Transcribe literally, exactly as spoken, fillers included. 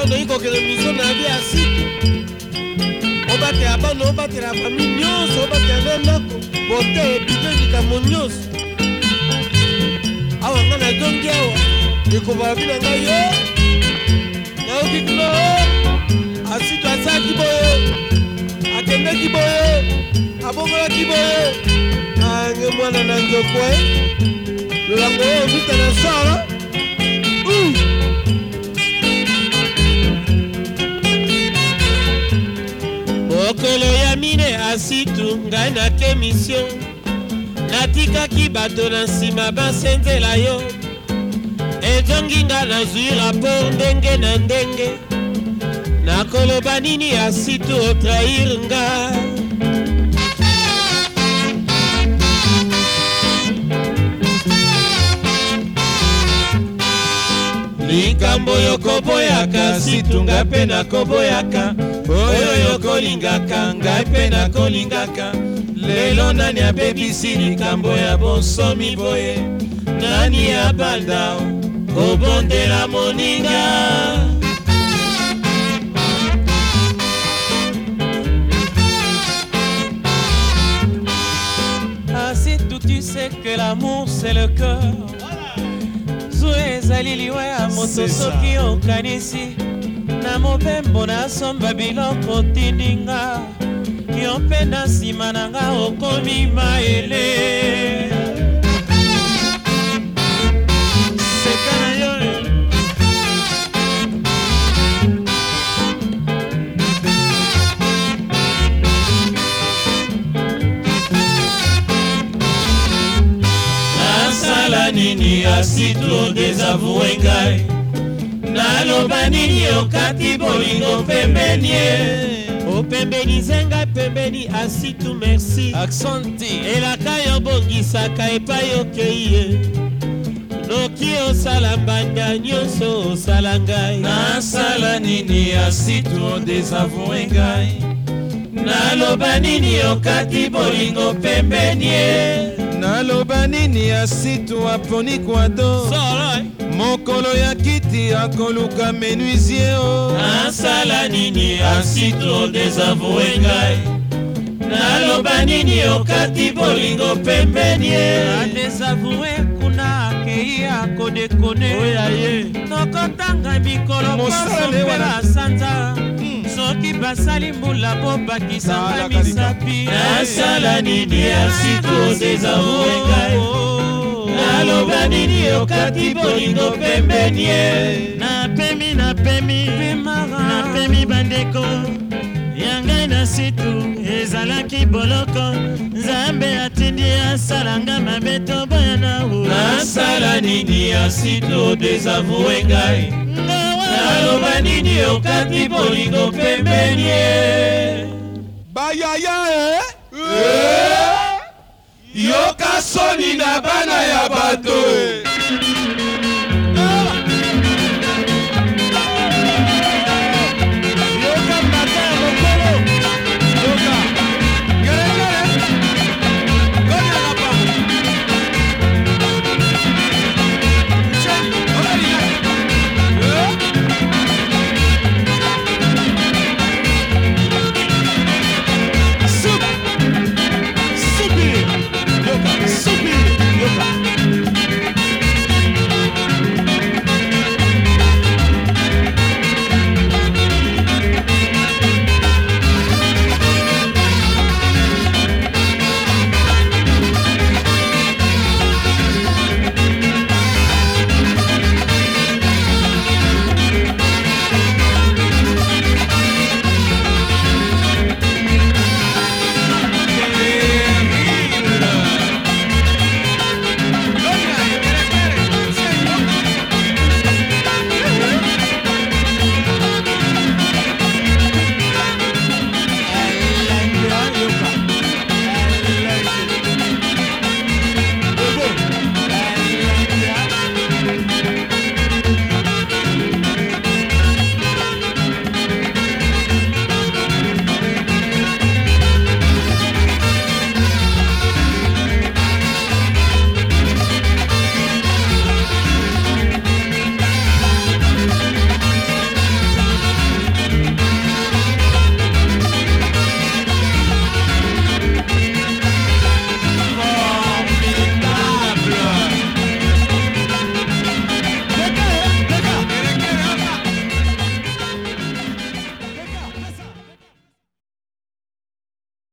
Nano iko kele mission na vie asitu. Obate abano obate la famille nyonso obate ndako. Bote bidon likamo nyonso. Awa nga na dongi awa. Eko babina nga yo. Na okiklo. Asitu asaki boyo. Akende kiboyo. Abongola kiboyo. Ange mwana na njokwe. Lolango yo vita na sala. Mokolo ya mine asitu ngai na ke mission. Natikaki bato na nsima basenzela yo. Ejongi nga nazwi rapport ndenge na ndenge. Nakoloba nini asitu otrahir nga. Likambo yokoboyaka asitu ngai mpe nakoboyaka. Oyo yokolingaka ngai mpe nakolingaka. Lelo nani abebisi likambo ya bonsomi boye. Nani abanda kobondela moninga. Asitu, tu sais que l'amour c'est le cœur. Zoe zaliliwa ya moto soki okanisi. Na mobembo na somba biloko tindinga. Yo mpe na nsima na nga okomi maele. Seka na yo nasala nini asitu désavoué ngai. Naloba nini okati bolingo pembeni. Opembeni zenga pembeni asitu merci. Aksanti. Elaka yo bongisaka epai okeye. Noki osala mbanda nyonso osala ngai. Nasala nini asitu désavoué ngai. Naloba nini okati bolingo pembeni. Naloba nini asitu aponi kwado. Sora mokolo ya kiti akoluka menuisier o. Nasala nini asitu désavoué ngai. Naloba nini okati bolingo pembeni. Désavoué kuna akei akodekone. Oyaye Nokotanga mikolo koso mpela sanza. Soki basali mbula po bakisaka misapi. Nasala nini asitu désavoué ngai. Naloba nini okati bolingo pembeni. Napemi napemi napemi bandeko. Yangai na situ ezalaki boloko. Nzambe atindi asalanga mabe toboya na u. Nasala nini asitu désavoué ngai. Naloba nini okati bolingo pembeni. Bayaya eh? Yoka soni na bana ya bato.